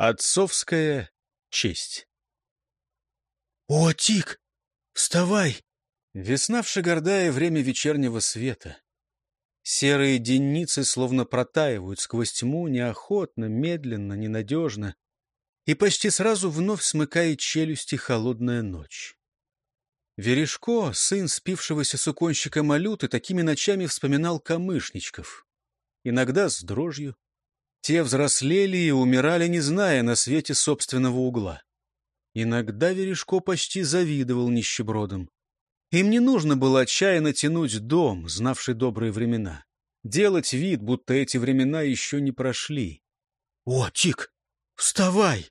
Отцовская честь. «О, Тик, вставай!» Весна в Шигардае — время вечернего света. Серые денницы словно протаивают сквозь тьму неохотно, медленно, ненадежно, и почти сразу вновь смыкает челюсти холодная ночь. Верешко, сын спившегося суконщика Малюты, такими ночами вспоминал камышничков. Иногда с дрожью. Те взрослели и умирали, не зная на свете собственного угла. Иногда Верешко почти завидовал нищебродам. Им не нужно было отчаянно тянуть дом, знавший добрые времена. Делать вид, будто эти времена еще не прошли. «О, Тик, вставай!»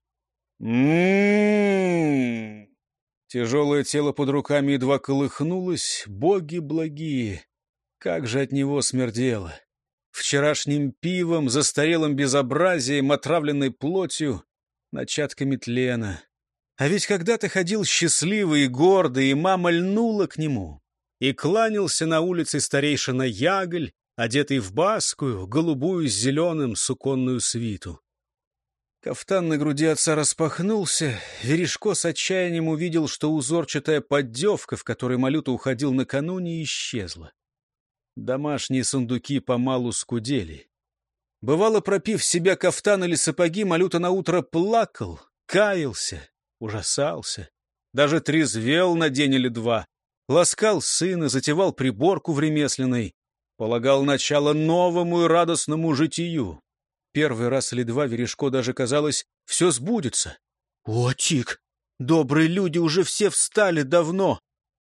Тяжелое тело под руками едва колыхнулось. Боги благие! Как же от него смердело! Вчерашним пивом, застарелым безобразием, отравленной плотью, начатками тлена. А ведь когда-то ходил счастливый и гордый, и мама льнула к нему. И кланялся на улице старейшина Яголь, одетый в баскую, голубую с зеленым суконную свиту. Кафтан на груди отца распахнулся. Верешко с отчаянием увидел, что узорчатая поддевка, в которой Малюта уходил накануне, исчезла. Домашние сундуки помалу скудели. Бывало, пропив в себя кафтан или сапоги, Малюта наутро плакал, каялся, ужасался. Даже трезвел на день или два. Ласкал сына, затевал приборку в ремесленной. Полагал начало новому и радостному житию. Первый раз или два Верешко даже казалось, все сбудется. «О, Тик, добрые люди уже все встали давно!»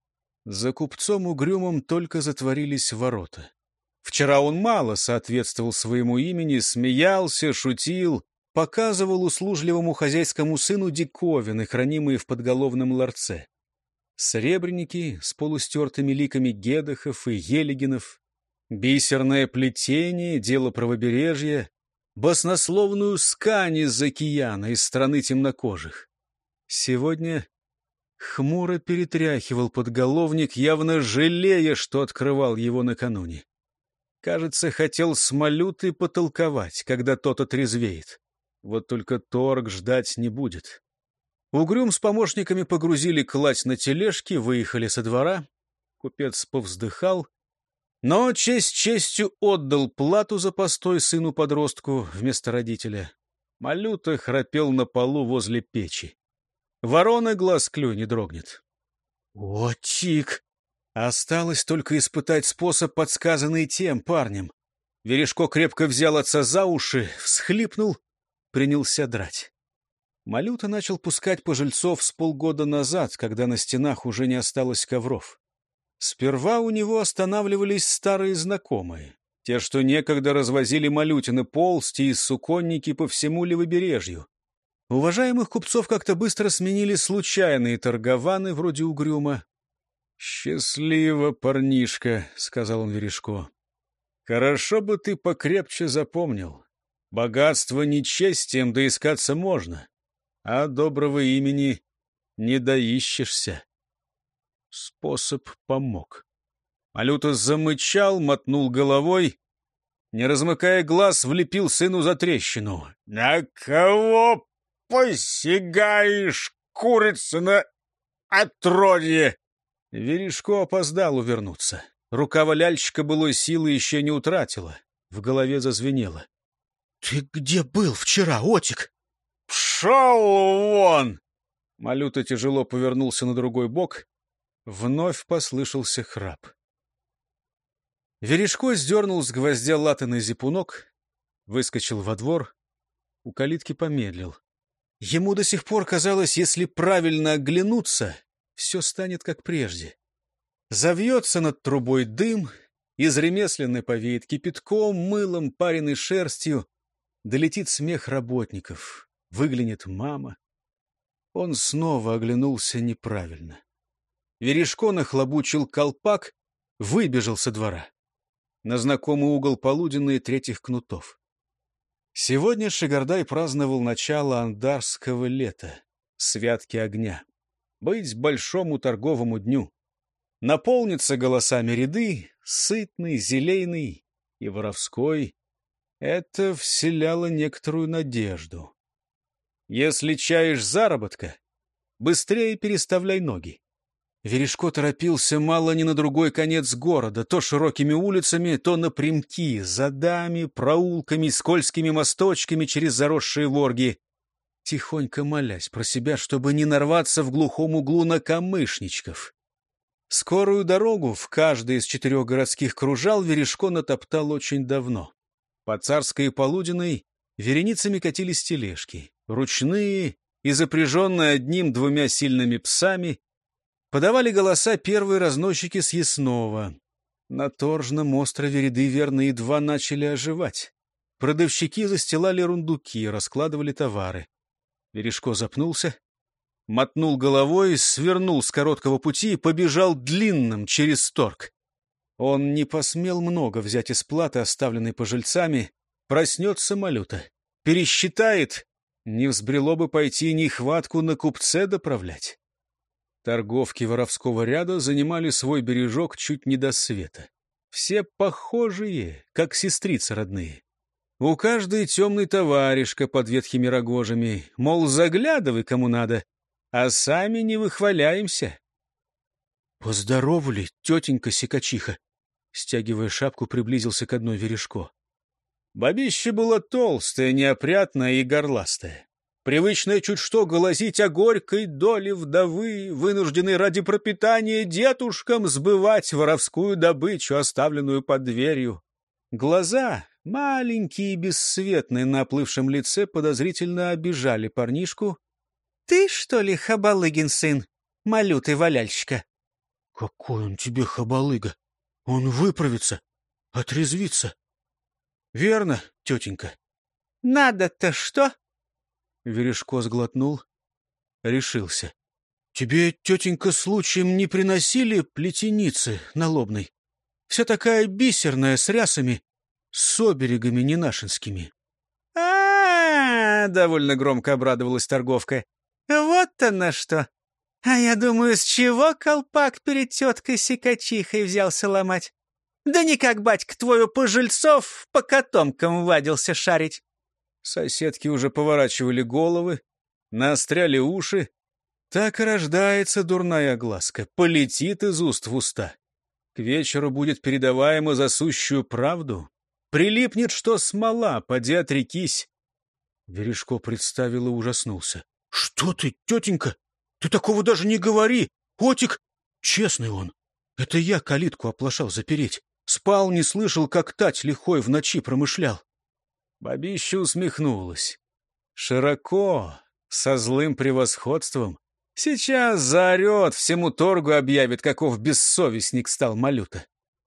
За купцом угрюмом только затворились ворота. Вчера он мало соответствовал своему имени, смеялся, шутил, показывал услужливому хозяйскому сыну диковины, хранимые в подголовном ларце. Сребреники с полустертыми ликами Гедахов и Елегинов, бисерное плетение, дело правобережья, баснословную скань из океана, из страны темнокожих. Сегодня хмуро перетряхивал подголовник, явно жалея, что открывал его накануне. Кажется, хотел с Малютой потолковать, когда тот отрезвеет. Вот только торг ждать не будет. Угрюм с помощниками погрузили кладь на тележки, выехали со двора. Купец повздыхал, но честь честью отдал плату за постой сыну-подростку вместо родителя. Малюта храпел на полу возле печи. Ворона глаз клюй не дрогнет. «О, Тик!» Осталось только испытать способ, подсказанный тем парнем. Верешко крепко взял отца за уши, всхлипнул, принялся драть. Малюта начал пускать пожильцов с полгода назад, когда на стенах уже не осталось ковров. Сперва у него останавливались старые знакомые, те, что некогда развозили Малютины полсти и суконники по всему левобережью. Уважаемых купцов как-то быстро сменили случайные торгованы, вроде Угрюма. «Счастливо, парнишка», — сказал он Верешко. «Хорошо бы ты покрепче запомнил. Богатство нечестием доискаться можно, а доброго имени не доищешься». Способ помог. Малюта замычал, мотнул головой, не размыкая глаз, влепил сыну за трещину. «На кого посягаешь, курица на отродье?» Верешко опоздал увернуться. Рукава ляльщика былой силы еще не утратила. В голове зазвенело. «Ты где был вчера, Отик?» «Пшел вон!» Малюта тяжело повернулся на другой бок. Вновь послышался храп. Верешко сдернул с гвоздя латаный зипунок, выскочил во двор, у калитки помедлил. Ему до сих пор казалось, если правильно оглянуться, все станет как прежде. Завьется над трубой дым, из ремесленной повеет кипятком, мылом, пареной шерстью, долетит смех работников, выглянет мама. Он снова оглянулся неправильно. Верешко нахлобучил колпак, выбежал со двора. На знакомый угол полуденные третьих кнутов. Сегодня Шигардай праздновал начало андарского лета, святки огня. Быть большому торговому дню. Наполнится голосами ряды, сытный, зелейный и воровской. Это вселяло некоторую надежду. Если чаешь заработка, быстрее переставляй ноги. Верешко торопился мало не на другой конец города, то широкими улицами, то напрямки, задами, проулками, скользкими мосточками через заросшие ворги, тихонько молясь про себя, чтобы не нарваться в глухом углу на камышничков. Скорую дорогу в каждой из 4 городских кружал Верешко натоптал очень давно. По Царской и Полуденной вереницами катились тележки, ручные и запряженные 1-2 сильными псами. Подавали голоса первые разносчики съестного. На Торжном острове ряды верно едва начали оживать. Продавщики застилали рундуки, раскладывали товары. Верешко запнулся, мотнул головой, свернул с короткого пути и побежал длинным через торг. Он не посмел много взять из платы, оставленной пожильцами. Проснется малюта, пересчитает. Не взбрело бы пойти нехватку на купце доправлять. Торговки воровского ряда занимали свой бережок чуть не до света. Все похожие, как сестрицы родные. У каждой темный товаришка под ветхими рогожами, мол, заглядывай, кому надо, а сами не выхваляемся. «Поздоровали, тетенька-сикачиха!» Стягивая шапку, приблизился к одной Верешко. Бабище было толстое, неопрятное и горластое. Привычное чуть что гласить о горькой доле вдовы, вынужденной ради пропитания дедушкам сбывать воровскую добычу, оставленную под дверью. Глаза, маленькие и бесцветные на оплывшем лице, подозрительно обижали парнишку. — Ты, что ли, Хабалыгин сын, малютый валяльщика? — Какой он тебе хабалыга! Он выправится, отрезвится. — Верно, тетенька. — Надо-то что? Верешко сглотнул, решился. — Тебе, тетенька, случаем не приносили плетеницы налобной? Вся такая бисерная, с рясами, с оберегами ненашинскими. — довольно громко обрадовалась торговка. — Вот она что! А я думаю, с чего колпак перед теткой-сикачихой взялся ломать? Да никак, батька твой, у пожильцов по котомкам вадился шарить. Соседки уже поворачивали головы, наостряли уши. Так и рождается дурная огласка, полетит из уст в уста. К вечеру будет передаваемо за сущую правду. Прилипнет, что смола, поди отрекись. Верешко представил и ужаснулся. — Что ты, тетенька? Ты такого даже не говори! Отик! Честный он. Это я калитку оплошал запереть. Спал, не слышал, как тать лихой в ночи промышлял. Бабища усмехнулась. Широко, со злым превосходством. Сейчас заорет, всему торгу объявит, каков бессовестник стал малюта.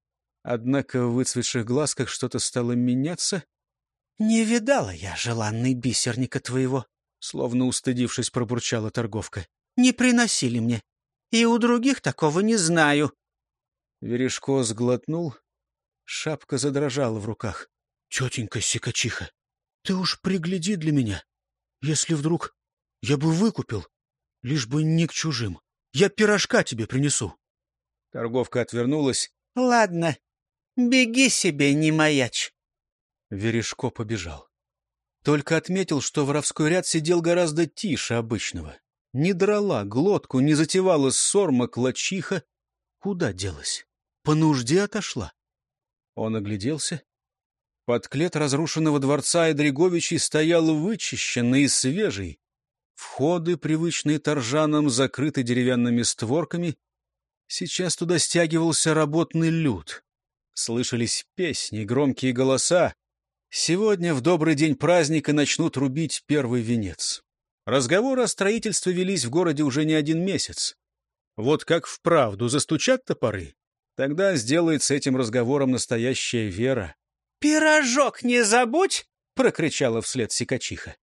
Однако в выцветших глазках что-то стало меняться. — Не видала я желанный бисерника твоего, — словно устыдившись, пробурчала торговка. — Не приносили мне. И у других такого не знаю. Верешко сглотнул. Шапка задрожала в руках. — Тетенька-сикачиха, ты уж пригляди для меня. Если вдруг я бы выкупил, лишь бы не к чужим. Я пирожка тебе принесу. Торговка отвернулась. — Ладно, беги себе, не маячь. Верешко побежал. Только отметил, что воровской ряд сидел гораздо тише обычного. Не драла глотку, не затевала ссор моклачиха. Куда делась? По нужде отошла. Он огляделся. Подклет разрушенного дворца Эдриговичей стоял вычищенный и свежий. Входы, привычные торжанам, закрыты деревянными створками. Сейчас туда стягивался работный люд. Слышались песни, громкие голоса. Сегодня, в добрый день праздника, начнут рубить первый венец. Разговоры о строительстве велись в городе уже не 1 месяц. Вот как вправду застучат топоры, тогда сделает с этим разговором настоящая вера. — Пирожок не забудь! — прокричала вслед сикачиха.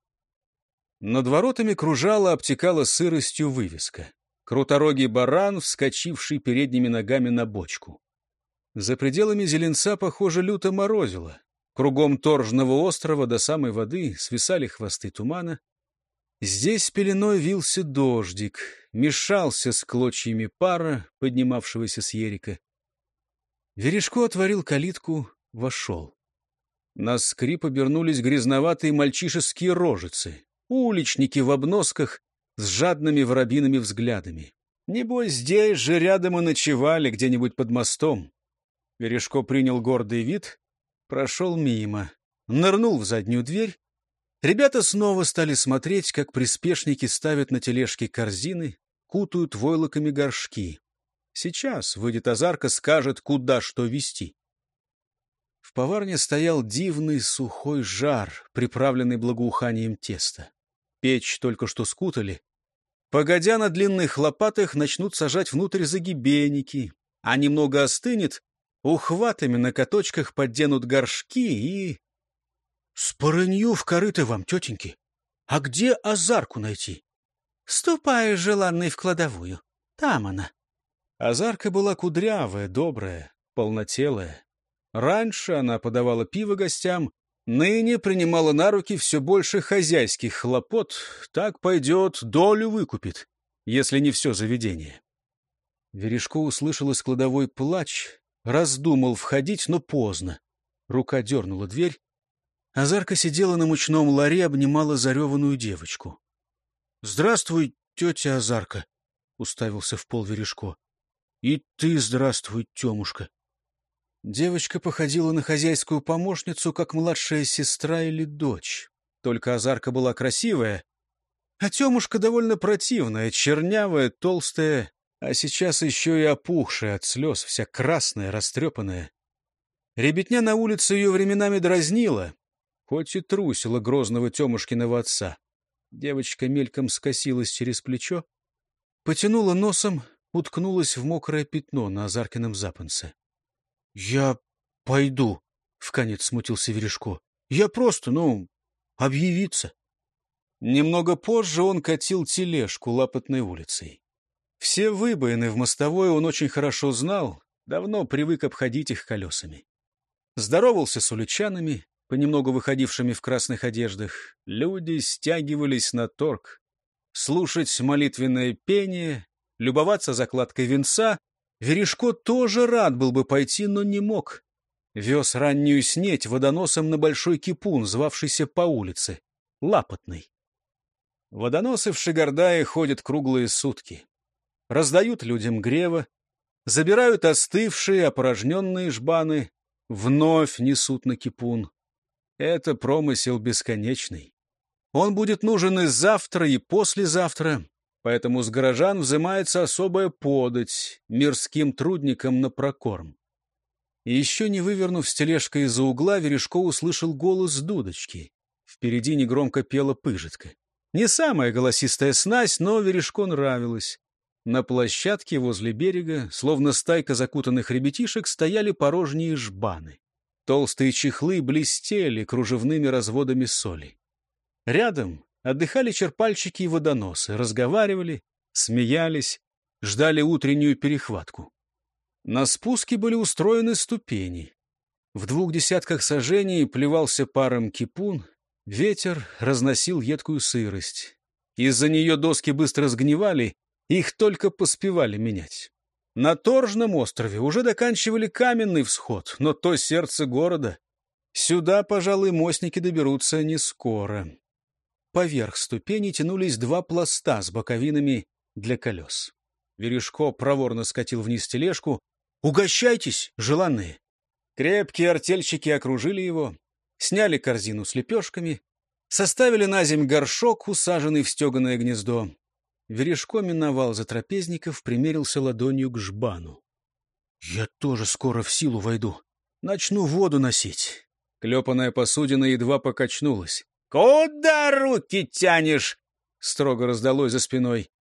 Над воротами кружала, обтекала сыростью вывеска. Круторогий баран, вскочивший передними ногами на бочку. За пределами Зеленца, похоже, люто морозило. Кругом Торжного острова до самой воды свисали хвосты тумана. Здесь пеленой вился дождик, мешался с клочьями пара, поднимавшегося с ерика. Верешко отворил калитку, вошел. На скрип обернулись грязноватые мальчишеские рожицы. уличники в обносках с жадными воробьиными взглядами. Небось, здесь же рядом и ночевали, где-нибудь под мостом. Верешко принял гордый вид, прошел мимо, нырнул в заднюю дверь. Ребята снова стали смотреть, как приспешники ставят на тележки корзины, кутают войлоками горшки. Сейчас выйдет Азарка, скажет, куда что везти. В поварне стоял дивный сухой жар, приправленный благоуханием теста. Печь только что скутали. Погодя на длинных лопатах, начнут сажать внутрь загибенники, а немного остынет, ухватами на каточках подденут горшки и... Спорынью в корыто вам, тетеньки. А где Азарку найти? Ступай, желанный, в кладовую. Там она. Азарка была кудрявая, добрая, полнотелая. Раньше она подавала пиво гостям, ныне принимала на руки все больше хозяйских хлопот. Так пойдет, долю выкупит, если не все заведение. Верешко услышал из кладовой плач, раздумал входить, но поздно. Рука дернула дверь. Азарка сидела на мучном ларе, обнимала зареванную девочку. — Здравствуй, тетя Азарка, — уставился в пол Верешко. — И ты здравствуй, Темушка. Девочка походила на хозяйскую помощницу, как младшая сестра или дочь. Только Азарка была красивая, а Темушка довольно противная, чернявая, толстая, а сейчас еще и опухшая от слез, вся красная, растрепанная. Ребятня на улице ее временами дразнила, хоть и трусила грозного Темушкиного отца. Девочка мельком скосилась через плечо, потянула носом, уткнулась в мокрое пятно на Азаркином запонце. — Я пойду, — вконец смутился Верешко. — Я просто, объявиться. Немного позже он катил тележку Лапотной улицей. Все выбоины в мостовой он очень хорошо знал, давно привык обходить их колесами. Здоровался с уличанами, понемногу выходившими в красных одеждах. Люди стягивались на торг. Слушать молитвенное пение, любоваться закладкой венца. Верешко тоже рад был бы пойти, но не мог. Вез раннюю снеть водоносом на большой кипун, звавшийся по улице — Лапотный. Водоносы в Шигардае ходят круглые сутки. Раздают людям грево, забирают остывшие, опорожненные жбаны, вновь несут на кипун. Это промысел бесконечный. Он будет нужен и завтра, и послезавтра. Поэтому с горожан взимается особая подать мирским трудникам на прокорм. И еще не вывернув с тележкой из-за угла, Верешко услышал голос дудочки. Впереди негромко пела пыжитка. Не самая голосистая снасть, но Верешко нравилась. На площадке возле берега, словно стайка закутанных ребятишек, стояли порожние жбаны. Толстые чехлы блестели кружевными разводами соли. Рядом отдыхали черпальщики и водоносы, разговаривали, смеялись, ждали утреннюю перехватку. На спуске были устроены ступени. В 200 саженей плевался паром кипун, ветер разносил едкую сырость. Из-за нее доски быстро сгнивали, их только поспевали менять. На Торжном острове уже доканчивали каменный всход, но то сердце города. Сюда, пожалуй, мостники доберутся не скоро. Поверх ступеней тянулись 2 пласта с боковинами для колес. Верешко проворно скатил вниз тележку. «Угощайтесь, желанные!» Крепкие артельщики окружили его, сняли корзину с лепешками, составили на земь горшок, усаженный в стеганое гнездо. Верешко миновал затрапезников, примерился ладонью к жбану. «Я тоже скоро в силу войду. Начну воду носить». Клепаная посудина едва покачнулась. «Куда руки тянешь?» — строго раздалось за спиной.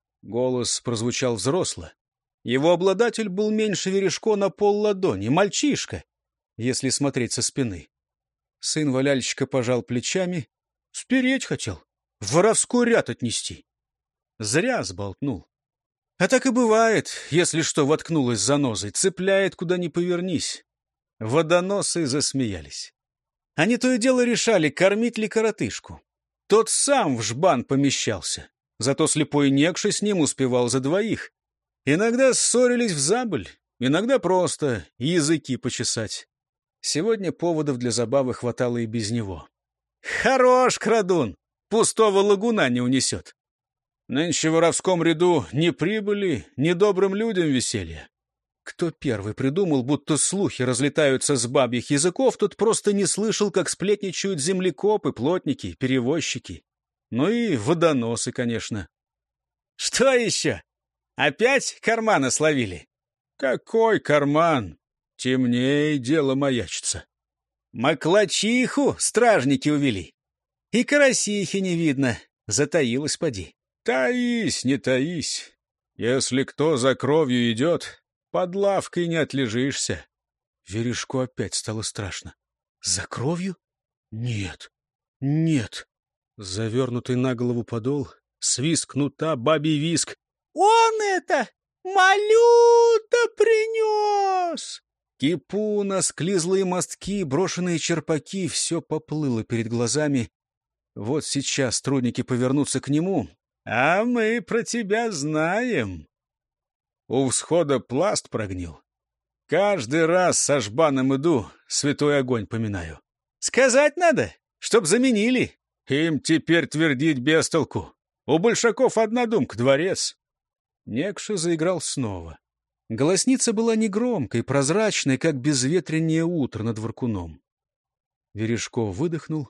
Голос прозвучал взросло. Его обладатель был меньше Верешко на полладони, мальчишка, если смотреть со спины. Сын валяльщика пожал плечами. Спереть хотел, в воровской ряд отнести. Зря сболтнул. А так и бывает, если что воткнулось занозой, цепляет, куда ни повернись. Водоносы засмеялись. Они то и дело решали, кормить ли коротышку. Тот сам в жбан помещался, зато слепой некша с ним успевал за 2. Иногда ссорились взабыль, иногда просто языки почесать. Сегодня поводов для забавы хватало и без него. «Хорош, крадун! пустого лагуна не унесет. Нынче в воровском ряду ни прибыли, ни добрым людям веселья. Кто первый придумал, будто слухи разлетаются с бабьих языков, тот просто не слышал, как сплетничают землекопы, плотники, перевозчики. Ну и водоносы, конечно. Что еще? Опять кармана словили? Какой карман? Темнее дело маячится. Маклачиху стражники увели. И карасихи не видно, затаилась поди. Таись, не таись. Если кто за кровью идет, под лавкой не отлежишься. Верешку опять стало страшно. За кровью? Нет, нет. Завернутый на голову подол, свист кнута, бабий виск. Он это! Малюта принес! Кипуна, склизлые мостки, брошенные черпаки — все поплыло перед глазами. Вот сейчас трудники повернутся к нему. А мы про тебя знаем. У всхода пласт прогнил. Каждый раз со жбаном иду, святой огонь поминаю. Сказать надо, чтоб заменили. Им теперь твердить без толку. У большаков одна думка — дворец. Некша заиграл снова. Голосница была негромкой, прозрачной, как безветреннее утро над Воркуном. Верешков выдохнул,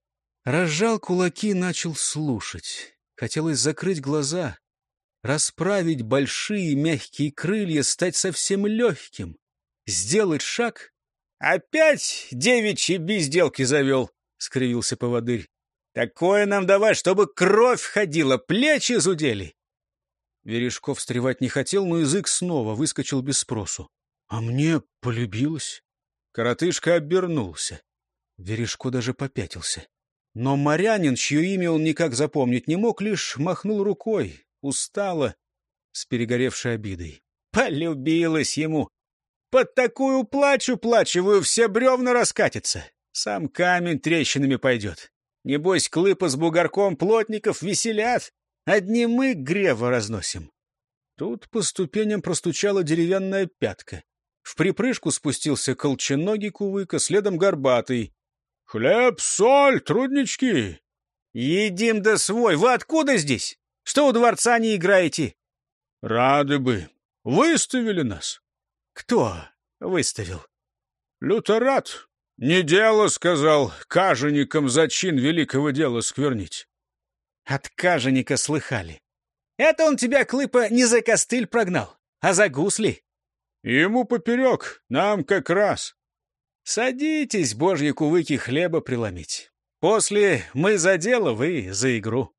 разжал кулаки, начал слушать. Хотелось закрыть глаза, расправить большие мягкие крылья, стать совсем легким, сделать шаг. — Опять девичьи безделки завел, — скривился поводырь. — Такое нам давай, чтобы кровь ходила, плечи зудели. Верешков встревать не хотел, но язык снова выскочил без спросу. — А мне полюбилось. Коротышка обернулся. Верешко даже попятился. Но морянин, чье имя он никак запомнить не мог, лишь махнул рукой, устало, с перегоревшей обидой. Полюбилось ему. Под такую плачевую все бревна раскатятся. Сам камень трещинами пойдет. Небось, клыпа с бугорком плотников веселят. Одни мы грево разносим. Тут по ступеням простучала деревянная пятка. В припрыжку спустился колченогий кувыка, следом горбатый. — Хлеб, соль, труднички! — Едим да свой. Вы откуда здесь? Что у дворца не играете? — Рады бы. Выставили нас. — Кто выставил? — Люторат. Не дело, сказал, каженикам зачин великого дела сквернить. От каженика слыхали. Это он тебя, клыпа, не за костыль прогнал, а за гусли. Ему поперек, нам как раз. Садитесь, божьи кувыки, хлеба преломить. После мы за дело, вы за игру.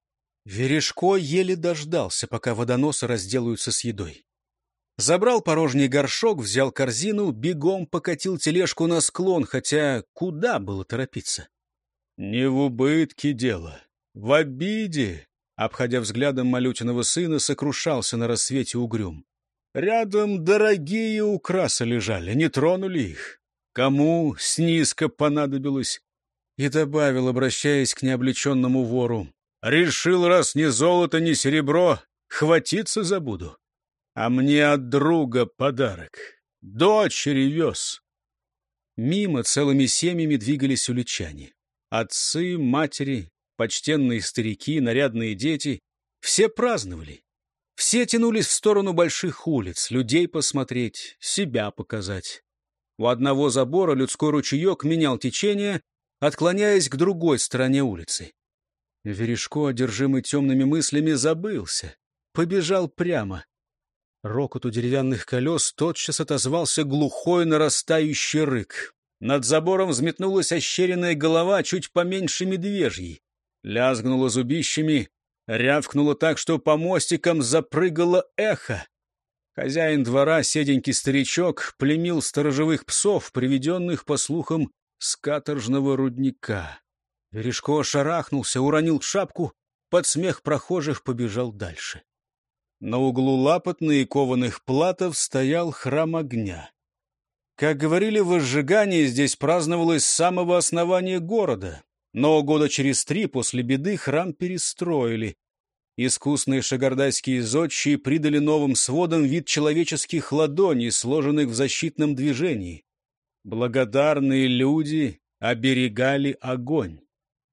Верешко еле дождался, пока водоносы разделаются с едой. Забрал порожний горшок, взял корзину, бегом покатил тележку на склон, хотя куда было торопиться? Не в убытке дело, в обиде, обходя взглядом малютиного сына, сокрушался на рассвете угрюм. Рядом дорогие украсы лежали, не тронули их. Кому снизко понадобилось? И добавил, обращаясь к необлеченному вору. Решил, раз ни золото, ни серебро, хватиться забуду. А мне от друга подарок. Дочери вез. Мимо целыми семьями двигались уличане. Отцы, матери, почтенные старики, нарядные дети. Все праздновали. Все тянулись в сторону больших улиц, людей посмотреть, себя показать. У одного забора людской ручеек менял течение, отклоняясь к другой стороне улицы. Верешко, одержимый темными мыслями, забылся, побежал прямо. Рокоту деревянных колес тотчас отозвался глухой нарастающий рык. Над забором взметнулась ощеренная голова чуть поменьше медвежьей. Лязгнула зубищами, рявкнула так, что по мостикам запрыгало эхо. Хозяин двора, седенький старичок, племил сторожевых псов, приведенных, по слухам, с каторжного рудника. Верешко шарахнулся, уронил шапку, под смех прохожих побежал дальше. На углу лапотной и кованых платов стоял храм огня. Как говорили, возжигание здесь праздновалось с самого основания города, но года через 3 после беды храм перестроили. Искусные шагардайские зодчие придали новым сводам вид человеческих ладоней, сложенных в защитном движении. Благодарные люди оберегали огонь.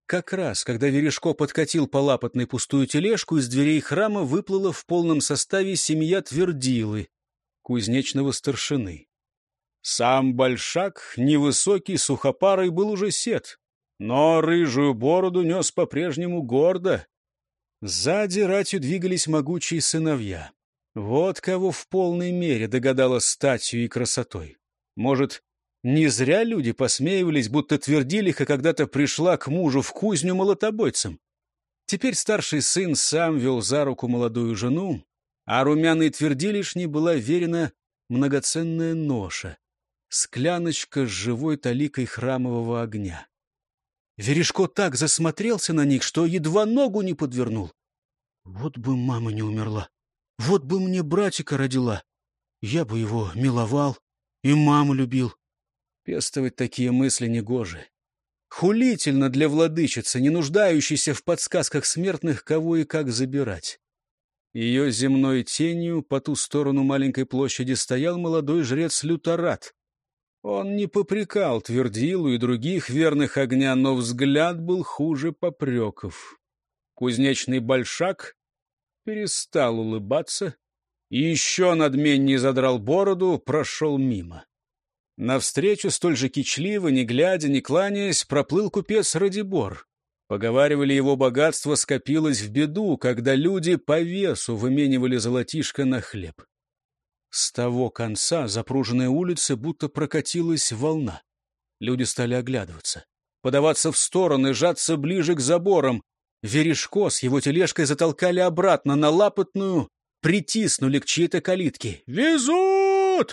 Как раз, когда Верешко подкатил по Лапотной пустую тележку, из дверей храма выплыла в полном составе семья Твердилы, кузнечного старшины. Сам Большак, невысокий, сухопарый, был уже сед, но рыжую бороду нес по-прежнему гордо. Сзади ратью двигались могучие сыновья. Вот кого в полной мере догадалась статью и красотой. Может, не зря люди посмеивались, будто Твердилиха когда-то пришла к мужу в кузню молотобойцем. Теперь старший сын сам вел за руку молодую жену, а румяной Твердилишне была верена многоценная ноша — скляночка с живой таликой храмового огня. Верешко так засмотрелся на них, что едва ногу не подвернул. Вот бы мама не умерла, вот бы мне братика родила, я бы его миловал и маму любил. Пестовать такие мысли негоже. Хулительно для владычицы, не нуждающейся в подсказках смертных, кого и как забирать. Ее земной тенью по ту сторону маленькой площади стоял молодой жрец Люторат. Он не попрекал Твердилу и других верных огня, но взгляд был хуже попреков. Кузнечный Большак перестал улыбаться и еще надменнее задрал бороду, прошел мимо. Навстречу столь же кичливо, не глядя, не кланяясь, проплыл купец Радибор. Поговаривали, его богатство скопилось в беду, когда люди по весу выменивали золотишко на хлеб. С того конца запруженной улицы будто прокатилась волна. Люди стали оглядываться, подаваться в стороны, жаться ближе к заборам. Верешко с его тележкой затолкали обратно на Лапотную, притиснули к чьей-то калитке. «Везут!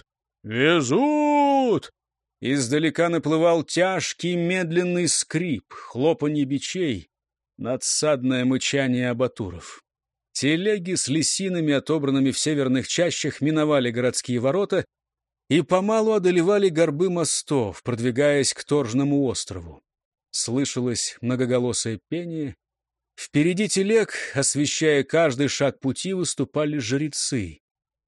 Везут!» Издалека наплывал тяжкий медленный скрип, хлопанье бичей, надсадное мычание абатуров. Телеги с лисинами, отобранными в северных чащах, миновали городские ворота и помалу одолевали горбы мостов, продвигаясь к Торжному острову. Слышалось многоголосое пение. Впереди телег, освещая каждый шаг пути, выступали жрецы.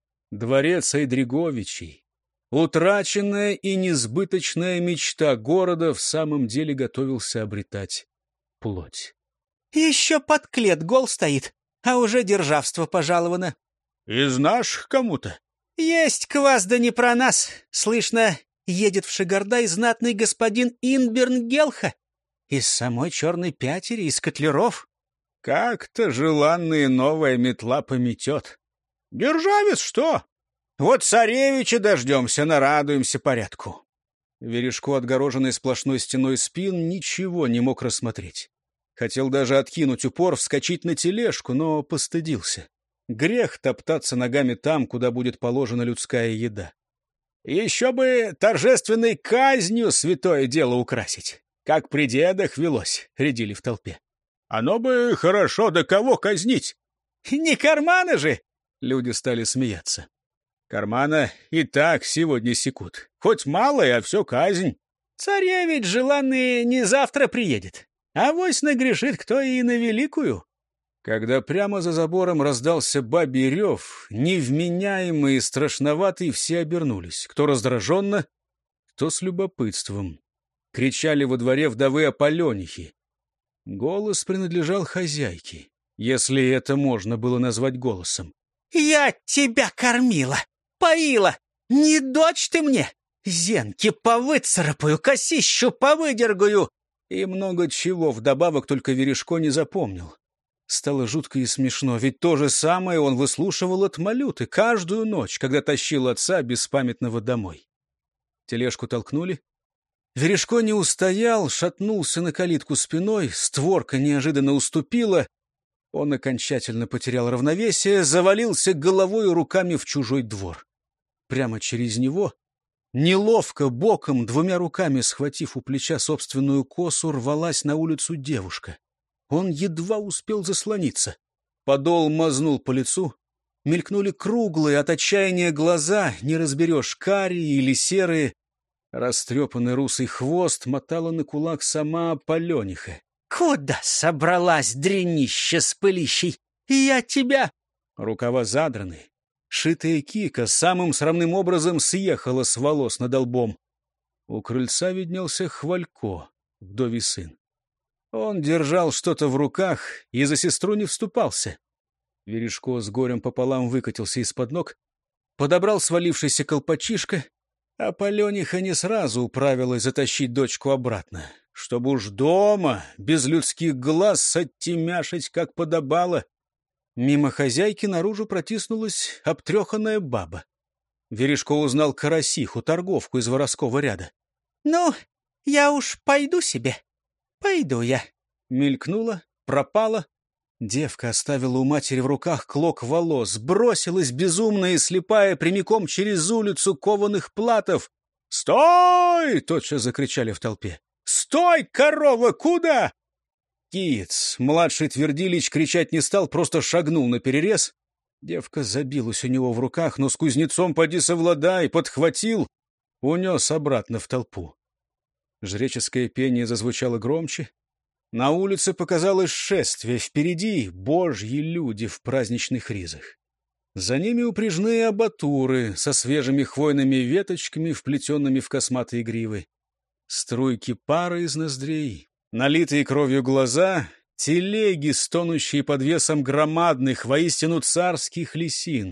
Дворец Айдриговичей, утраченная и несбыточная мечта города, в самом деле готовился обретать плоть. «Еще под клет гол стоит, а уже державство пожаловано». «Из наших кому-то?» «Есть квас, да не про нас. Слышно, едет в Шигардай знатный господин Инберн Гелха. Из самой Черной Пятери, из котлеров». Как-то желанная новая метла пометет. «Державец что? Вот царевича дождемся, нарадуемся порядку». Верешко, отгороженный сплошной стеной спин, ничего не мог рассмотреть. Хотел даже откинуть упор, вскочить на тележку, но постыдился. Грех топтаться ногами там, куда будет положена людская еда. Еще бы торжественной казнью святое дело украсить, как при дедах велось, рядили в толпе. Оно бы хорошо, да кого казнить? «Не карманы же!» Люди стали смеяться. Кармана и так сегодня секут. Хоть малое, а все казнь. «Царевич желанный не завтра приедет, авось нагрешит кто и на великую». Когда прямо за забором раздался бабий рев, невменяемый и страшноватый, все обернулись. Кто раздраженно, кто с любопытством. Кричали во дворе вдовы Аполлонихи. Голос принадлежал хозяйке, если это можно было назвать голосом. «Я тебя кормила, поила, не дочь ты мне! Зенки повыцарапаю, косищу повыдергаю!» И много чего вдобавок, только Верешко не запомнил. Стало жутко и смешно, ведь то же самое он выслушивал от Малюты каждую ночь, когда тащил отца беспамятного домой. Тележку толкнули. Верешко не устоял, шатнулся на калитку спиной, створка неожиданно уступила. Он окончательно потерял равновесие, завалился головой и руками в чужой двор. Прямо через него, неловко, боком, двумя руками схватив у плеча собственную косу, рвалась на улицу девушка. Он едва успел заслониться. Подол мазнул по лицу. Мелькнули круглые от отчаяния глаза, не разберешь, карие или серые. Растрепанный русый хвост мотала на кулак сама Аполлониха. «Куда собралась, дрянища с пылищей? Я тебя...» Рукава задраны. Шитая кика самым срамным образом съехала с волос над лбом. У крыльца виднелся Хвалько, вдовий сын. Он держал что-то в руках и за сестру не вступался. Верешко с горем пополам выкатился из-под ног, подобрал свалившийся колпачишко, а Палениха не сразу управилась затащить дочку обратно, чтобы уж дома, без людских глаз, оттемяшить, как подобало. Мимо хозяйки наружу протиснулась обтреханная баба. Верешко узнал Карасиху, торговку из воровского ряда. — Ну, я уж пойду себе. Пойду я. Мелькнула, пропала. Девка оставила у матери в руках клок волос, бросилась безумная и слепая прямиком через улицу кованых платов. «Стой!» — тотчас закричали в толпе. «Стой, корова, куда?» Киец, младший Твердилич, кричать не стал, просто шагнул наперерез. Девка забилась у него в руках, но с кузнецом поди совладай, подхватил, унес обратно в толпу. Жреческое пение зазвучало громче. На улице показалось шествие, впереди божьи люди в праздничных ризах. За ними упряжные абатуры со свежими хвойными веточками, вплетенными в косматые гривы. Струйки пара из ноздрей, налитые кровью глаза, телеги, стонущие под весом громадных, воистину царских лисин.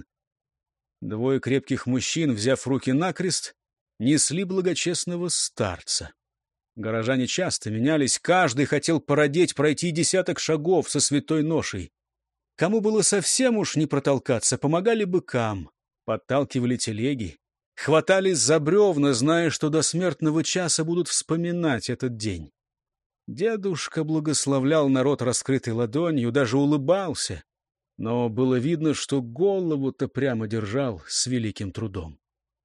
Двое крепких мужчин, взяв руки накрест, несли благочестного старца. Горожане часто менялись, каждый хотел породеть пройти 10 шагов со святой ношей. Кому было совсем уж не протолкаться, помогали быкам, подталкивали телеги, хватались за бревна, зная, что до смертного часа будут вспоминать этот день. Дедушка благословлял народ раскрытой ладонью, даже улыбался, но было видно, что голову-то прямо держал с великим трудом.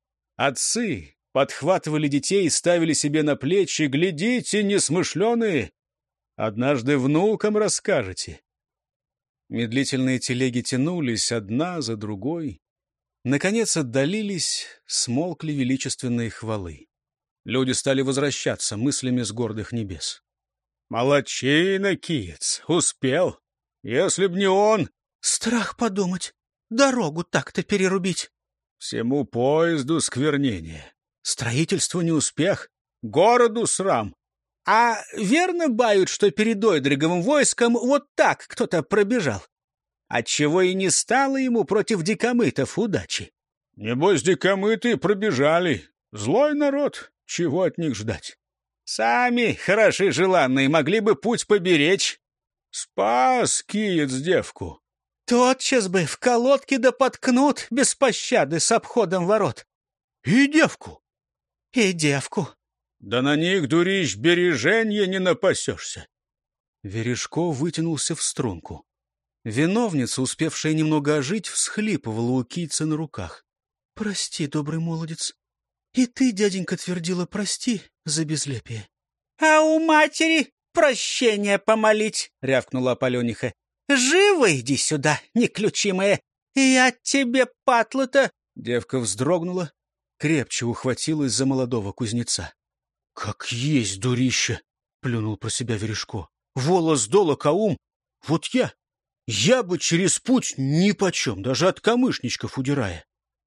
Отцы подхватывали детей и ставили себе на плечи. «Глядите, несмышленые! Однажды внукам расскажете». Медлительные телеги тянулись одна за другой. Наконец отдалились, смолкли величественные хвалы. Люди стали возвращаться мыслями с гордых небес. «Молодчина, Киец! Успел! Если б не он...» «Страх подумать! Дорогу так-то перерубить!» «Всему поезду сквернение. Строительству неуспех, городу срам. А верно бают, что перед Ойдриговым войском вот так кто-то пробежал? Отчего и не стало ему против дикомытов удачи?» «Небось, дикомыты пробежали. Злой народ, чего от них ждать? Сами, хороши желанные, могли бы путь поберечь. Спас Киец девку». «Тотчас бы в колодке да подкнут без пощады с обходом ворот». «И девку?» «И девку». «Да на них, дурищ, береженья не напасешься». Верешко вытянулся в струнку. Виновница, успевшая немного ожить, всхлипывала у кийца на руках. «Прости, добрый молодец. И ты, дяденька, Твердила, прости за безлепие». «А у матери прощения помолить», — рявкнула Аполлониха. «Живо иди сюда, неключимая. Я тебе патлу-то...» Девка вздрогнула, крепче ухватилась за молодого кузнеца. «Как есть, дурище!» — плюнул про себя Верешко. «Волос долог, а ум... Вот я бы через путь нипочем, даже от камышничков удирая».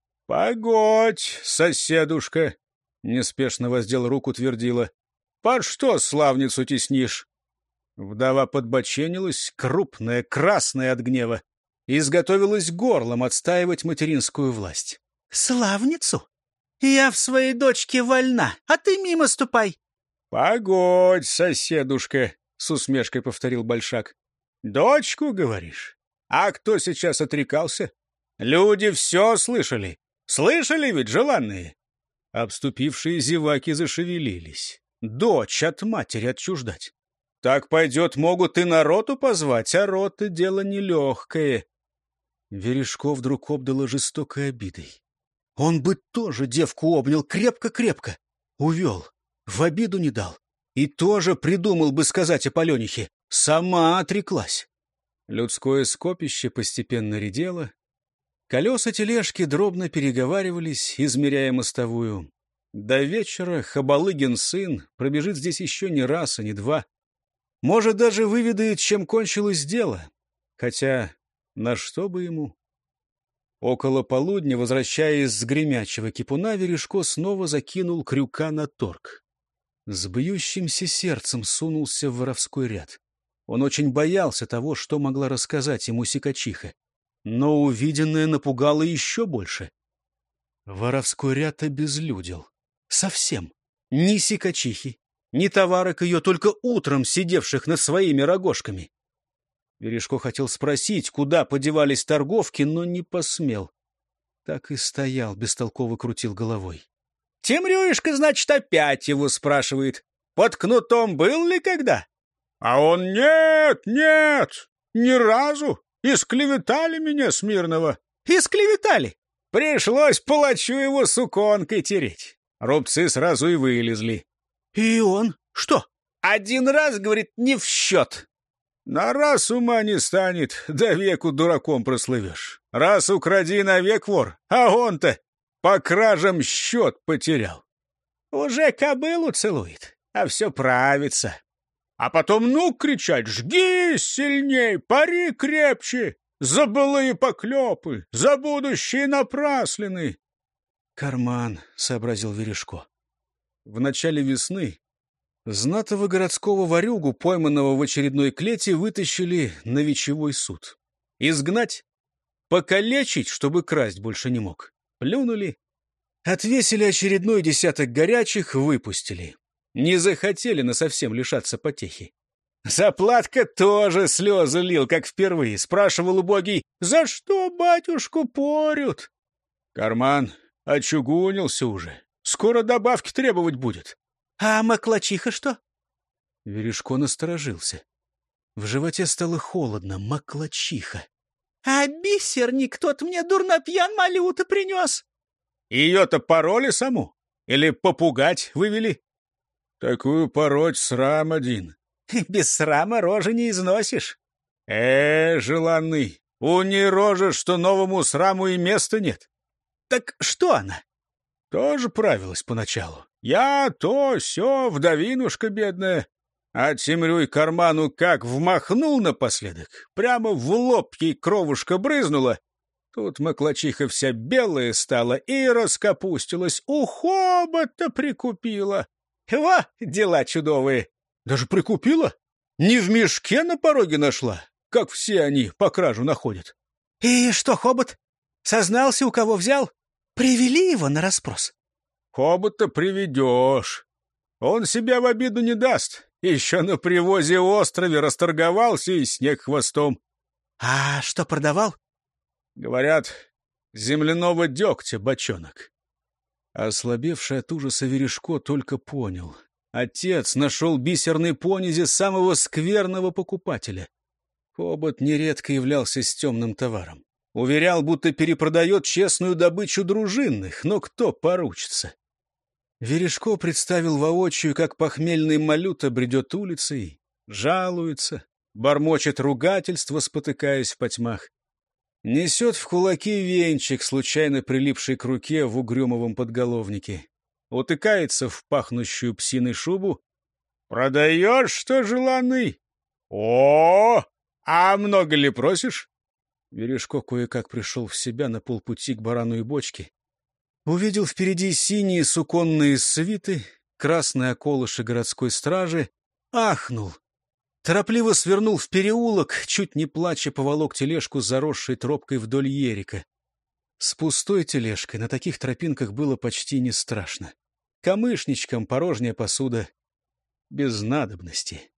«Погодь, соседушка!» — неспешно воздел руку Твердила. «Под что славницу теснишь?» Вдова подбоченилась, крупная, красная от гнева, и изготовилась горлом отстаивать материнскую власть. «Славницу? Я в своей дочке вольна, а ты мимо ступай». «Погодь, соседушка!» — с усмешкой повторил Большак. «Дочку, говоришь? А кто сейчас отрекался? Люди все слышали. Слышали ведь, желанные?» Обступившие зеваки зашевелились. Дочь от матери отчуждать. Так пойдет, могут и народу позвать, а роты — дело нелегкое. Верешко вдруг обдало жестокой обидой. Он бы тоже девку обнял крепко-крепко, увел, в обиду не дал. И тоже придумал бы сказать Аполлонихе. Сама отреклась. Людское скопище постепенно редело. Колеса тележки дробно переговаривались, измеряя мостовую. До вечера Хабалыгин сын пробежит здесь еще не раз, а не два. Может, даже выведает, чем кончилось дело. Хотя на что бы ему? Около полудня, возвращаясь с гремячего кипуна, Верешко снова закинул крюка на торг. С бьющимся сердцем сунулся в воровской ряд. Он очень боялся того, что могла рассказать ему сикачиха. Но увиденное напугало еще больше. Воровской ряд обезлюдил. Совсем. Ни сикачихи, ни товарок ее, только утром сидевших над своими рогожками. Верешко хотел спросить, куда подевались торговки, но не посмел. Так и стоял, бестолково крутил головой. Темрюшка, значит, опять его спрашивает. Под кнутом был ли когда? А он: нет, ни разу. Исклеветали меня, смирного. Исклеветали? Пришлось палачу его суконкой тереть. Рубцы сразу и вылезли. И он что? Один раз, говорит, не в счет. На раз ума не станет, до веку дураком прослывешь. Раз укради, навек вор, а он-то по кражам счет потерял. Уже кобылу целует, а все правится. А потом кричать: жги сильней, пари крепче, за былые поклепы, за будущие напраслины. Карман, — сообразил Верешко. В начале весны знатого городского ворюгу, пойманного в очередной клете, вытащили на вечевой суд. Изгнать, покалечить, чтобы красть больше не мог. Плюнули, отвесили очередной десяток горячих, выпустили. Не захотели насовсем лишаться потехи. Заплатка тоже слезы лил, как впервые. Спрашивал убогий: за что батюшку порют? Карман очугунился уже. Скоро добавки требовать будет. А маклачиха что? Верешко насторожился. В животе стало холодно. Маклачиха. А бисерник тот мне дурно-пьян малюту принес. Ее-то пороли саму? Или попугать вывели? Такую пороть срам один. Без срама рожи не износишь. Желанный, у ней рожа, что новому сраму и места нет. Так что она? Тоже правилась поначалу. Я то, сё, вдовинушка бедная. А Темрюй карману как вмахнул напоследок, прямо в лоб ей кровушка брызнула. Тут маклачиха вся белая стала и раскапустилась, у хобота прикупила. Во, дела чудовые! Даже прикупила? Не в мешке на пороге нашла, как все они по кражу находят. И что, хобот? Сознался, у кого взял? Привели его на расспрос. Хобота приведешь. Он себя в обиду не даст. Еще на привозе острове расторговался и снег хвостом. А что продавал? Говорят, земляного дегтя бочонок. Ослабевший от ужаса Верешко только понял. Отец нашел бисерной понезе самого скверного покупателя. Хобот нередко являлся с темным товаром. Уверял, будто перепродает честную добычу дружинных, но кто поручится? Верешко представил воочию, как похмельный малюта бредет улицей, жалуется, бормочет ругательство, спотыкаясь в потьмах. Несет в кулаки венчик, случайно прилипший к руке в угрюмовом подголовнике. Утыкается в пахнущую псиной шубу. «Продаешь, что, желанный? О, а много ли просишь?» Верешко кое-как пришел в себя на полпути к барану и бочке. Увидел впереди синие суконные свиты, красные околыши городской стражи. Ахнул. Торопливо свернул в переулок, чуть не плача поволок тележку с заросшей тропкой вдоль ерика. С пустой тележкой на таких тропинках было почти не страшно. Камышничком порожняя посуда без надобности.